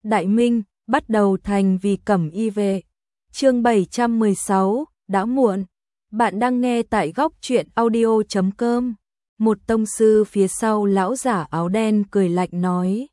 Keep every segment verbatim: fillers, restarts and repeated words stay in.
Đại Minh, bắt đầu thành vì cẩm y vệ. Chương bảy trăm mười sáu, đã muộn. Bạn đang nghe tại góc truyện audio chấm com. Một tông sư phía sau lão giả áo đen cười lạnh nói.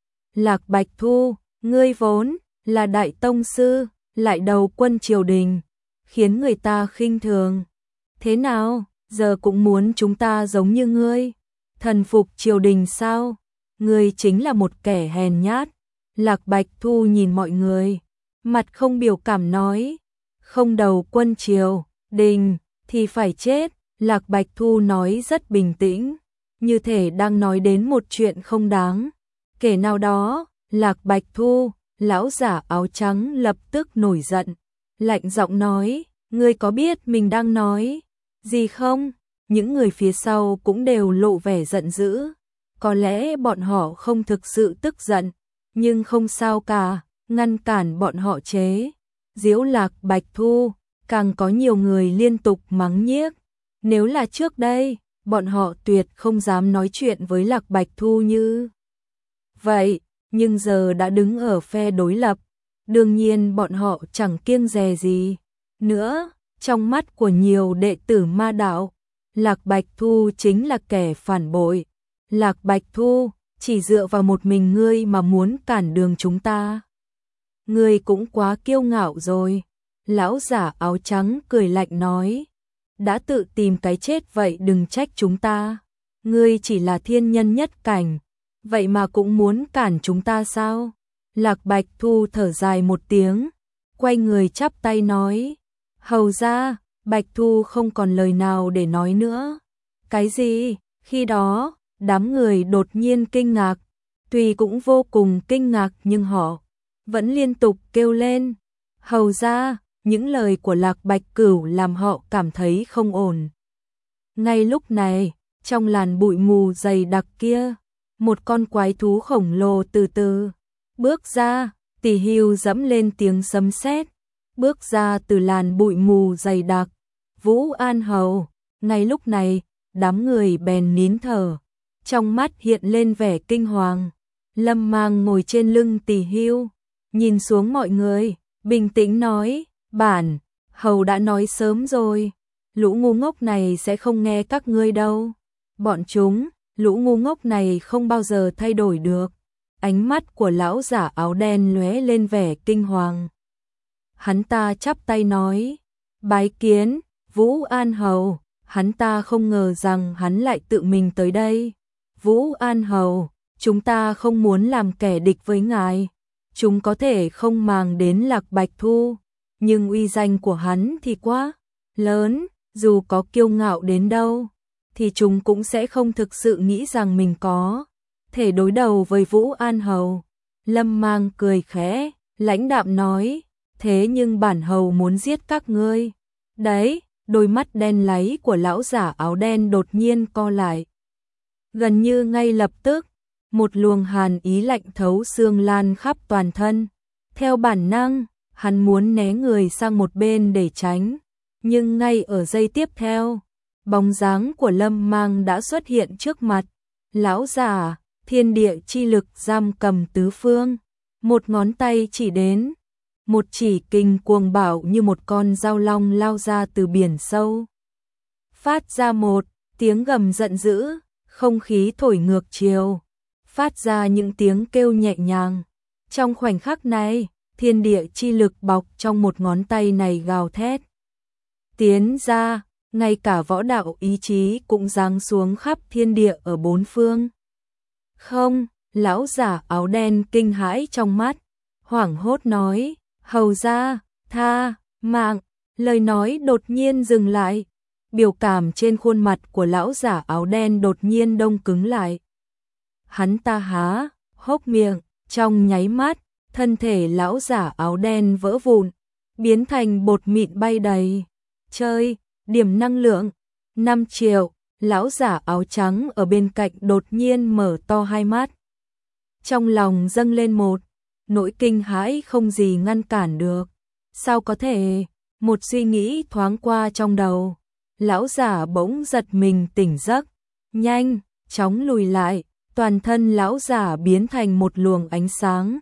Lạc Bạch Thu, ngươi vốn là đại tông sư, lại đầu quân triều đình, khiến người ta khinh thường. Thế nào, giờ cũng muốn chúng ta giống như ngươi, thần phục triều đình sao? Ngươi chính là một kẻ hèn nhát. Lạc Bạch Thu nhìn mọi người, mặt không biểu cảm nói, không đầu quân triều đình thì phải chết. Lạc Bạch Thu nói rất bình tĩnh, như thể đang nói đến một chuyện không đáng kể nào đó. Lạc Bạch Thu, lão giả áo trắng lập tức nổi giận, lạnh giọng nói, ngươi có biết mình đang nói gì không? Những người phía sau cũng đều lộ vẻ giận dữ, có lẽ bọn họ không thực sự tức giận, nhưng không sao cả, ngăn cản bọn họ chế giễu Lạc Bạch Thu, càng có nhiều người liên tục mắng nhiếc. Nếu là trước đây, bọn họ tuyệt không dám nói chuyện với Lạc Bạch Thu như vậy, nhưng giờ đã đứng ở phe đối lập, đương nhiên bọn họ chẳng kiêng dè gì nữa. Trong mắt của nhiều đệ tử ma đạo, Lạc Bạch Thu chính là kẻ phản bội. Lạc Bạch Thu, chỉ dựa vào một mình ngươi mà muốn cản đường chúng ta, ngươi cũng quá kiêu ngạo rồi. Lão giả áo trắng cười lạnh nói, đã tự tìm cái chết vậy đừng trách chúng ta. Ngươi chỉ là thiên nhân nhất cảnh, vậy mà cũng muốn cản chúng ta sao? Lạc Bạch Thu thở dài một tiếng, quay người chắp tay nói, hầu ra. Bạch Thu không còn lời nào để nói nữa. Cái gì? Khi đó, đám người đột nhiên kinh ngạc, tuy cũng vô cùng kinh ngạc nhưng họ vẫn liên tục kêu lên, hầu ra. Những lời của Lạc Bạch Cửu làm họ cảm thấy không ổn. Ngay lúc này, trong làn bụi mù dày đặc kia, một con quái thú khổng lồ từ từ bước ra. Tỷ Hưu dẫm lên tiếng sấm sét, bước ra từ làn bụi mù dày đặc. Vũ An Hầu. Ngay lúc này, đám người bèn nín thở, trong mắt hiện lên vẻ kinh hoàng. Lâm Mang ngồi trên lưng Tỷ Hưu, nhìn xuống mọi người, bình tĩnh nói, bản hầu đã nói sớm rồi, lũ ngu ngốc này sẽ không nghe các ngươi đâu. Bọn chúng, lũ ngu ngốc này không bao giờ thay đổi được. Ánh mắt của lão giả áo đen lóe lên vẻ kinh hoàng. Hắn ta chắp tay nói, bái kiến Vũ An Hầu. Hắn ta không ngờ rằng hắn lại tự mình tới đây. Vũ An Hầu, chúng ta không muốn làm kẻ địch với ngài. Chúng có thể không màng đến Lạc Bạch Thu, nhưng uy danh của hắn thì quá lớn, dù có kiêu ngạo đến đâu, thì chúng cũng sẽ không thực sự nghĩ rằng mình có thể đối đầu với Vũ An Hầu. Lâm Mang cười khẽ, lãnh đạm nói, thế nhưng bản hầu muốn giết các ngươi. Đấy, đôi mắt đen láy của lão giả áo đen đột nhiên co lại. Gần như ngay lập tức, một luồng hàn ý lạnh thấu xương lan khắp toàn thân. Theo bản năng, hắn muốn né người sang một bên để tránh, nhưng ngay ở giây tiếp theo, bóng dáng của Lâm Mang đã xuất hiện trước mặt. Lão giả, thiên địa chi lực giam cầm tứ phương, một ngón tay chỉ đến, một chỉ kình cuồng bạo như một con dao long lao ra từ biển sâu, phát ra một tiếng gầm giận dữ, không khí thổi ngược chiều, phát ra những tiếng kêu nhẹ nhàng. Trong khoảnh khắc này, thiên địa chi lực bọc trong một ngón tay này gào thét tiến ra, ngay cả võ đạo ý chí cũng giáng xuống khắp thiên địa ở bốn phương. Không, lão giả áo đen kinh hãi trong mắt, hoảng hốt nói, hầu ra, tha mạng. Lời nói đột nhiên dừng lại, biểu cảm trên khuôn mặt của lão giả áo đen đột nhiên đông cứng lại. Hắn ta há hốc miệng, trong nháy mắt, thân thể lão giả áo đen vỡ vụn, biến thành bột mịn bay đầy trời. Điểm năng lượng năm triệu. Lão giả áo trắng ở bên cạnh đột nhiên mở to hai mắt, trong lòng dâng lên một nỗi kinh hãi không gì ngăn cản được. Sao có thể? Một suy nghĩ thoáng qua trong đầu, lão giả bỗng giật mình tỉnh giấc, nhanh chóng lùi lại, toàn thân lão giả biến thành một luồng ánh sáng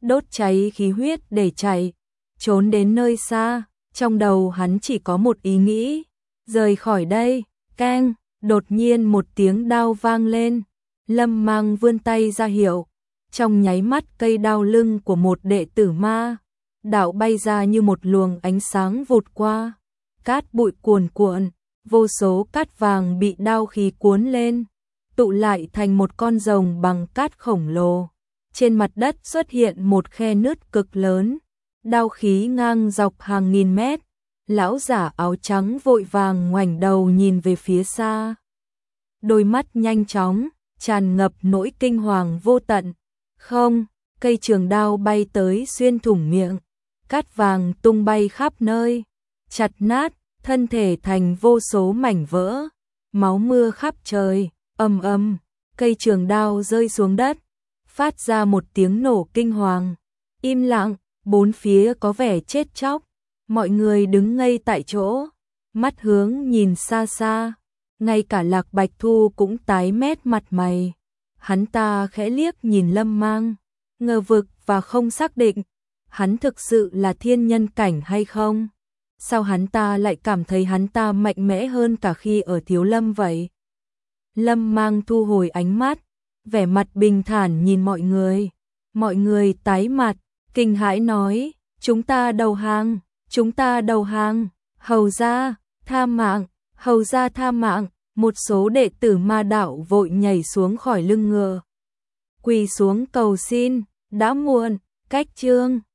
đốt cháy khí huyết để chạy, trốn đến nơi xa, trong đầu hắn chỉ có một ý nghĩ, rời khỏi đây. Keng, đột nhiên một tiếng đao vang lên, Lâm Mang vươn tay ra hiệu, trong nháy mắt cây đao lưng của một đệ tử ma đạo bay ra như một luồng ánh sáng vụt qua, cát bụi cuồn cuộn, vô số cát vàng bị đao khí cuốn lên, tụ lại thành một con rồng bằng cát khổng lồ. Trên mặt đất xuất hiện một khe nứt cực lớn, đao khí ngang dọc hàng nghìn mét. Lão giả áo trắng vội vàng ngoảnh đầu nhìn về phía xa. Đôi mắt nhanh chóng, tràn ngập nỗi kinh hoàng vô tận. Không, cây trường đao bay tới xuyên thủng miệng, cát vàng tung bay khắp nơi, chặt nát, thân thể thành vô số mảnh vỡ, máu mưa khắp trời, ầm ầm, cây trường đao rơi xuống đất, phát ra một tiếng nổ kinh hoàng. Im lặng, bốn phía có vẻ chết chóc, mọi người đứng ngây tại chỗ, mắt hướng nhìn xa xa, ngay cả Lạc Bạch Thu cũng tái mét mặt mày. Hắn ta khẽ liếc nhìn Lâm Mang, ngờ vực và không xác định, hắn thực sự là thiên nhân cảnh hay không? Sao hắn ta lại cảm thấy hắn ta mạnh mẽ hơn cả khi ở Thiếu Lâm vậy? Lâm Mang thu hồi ánh mắt, vẻ mặt bình thản nhìn mọi người. Mọi người tái mặt, kinh hãi nói, chúng ta đầu hàng, chúng ta đầu hàng, hầu gia, tha mạng, hầu gia tha mạng. Một số đệ tử ma đạo vội nhảy xuống khỏi lưng ngựa, quỳ xuống cầu xin. Đã muộn, cách chương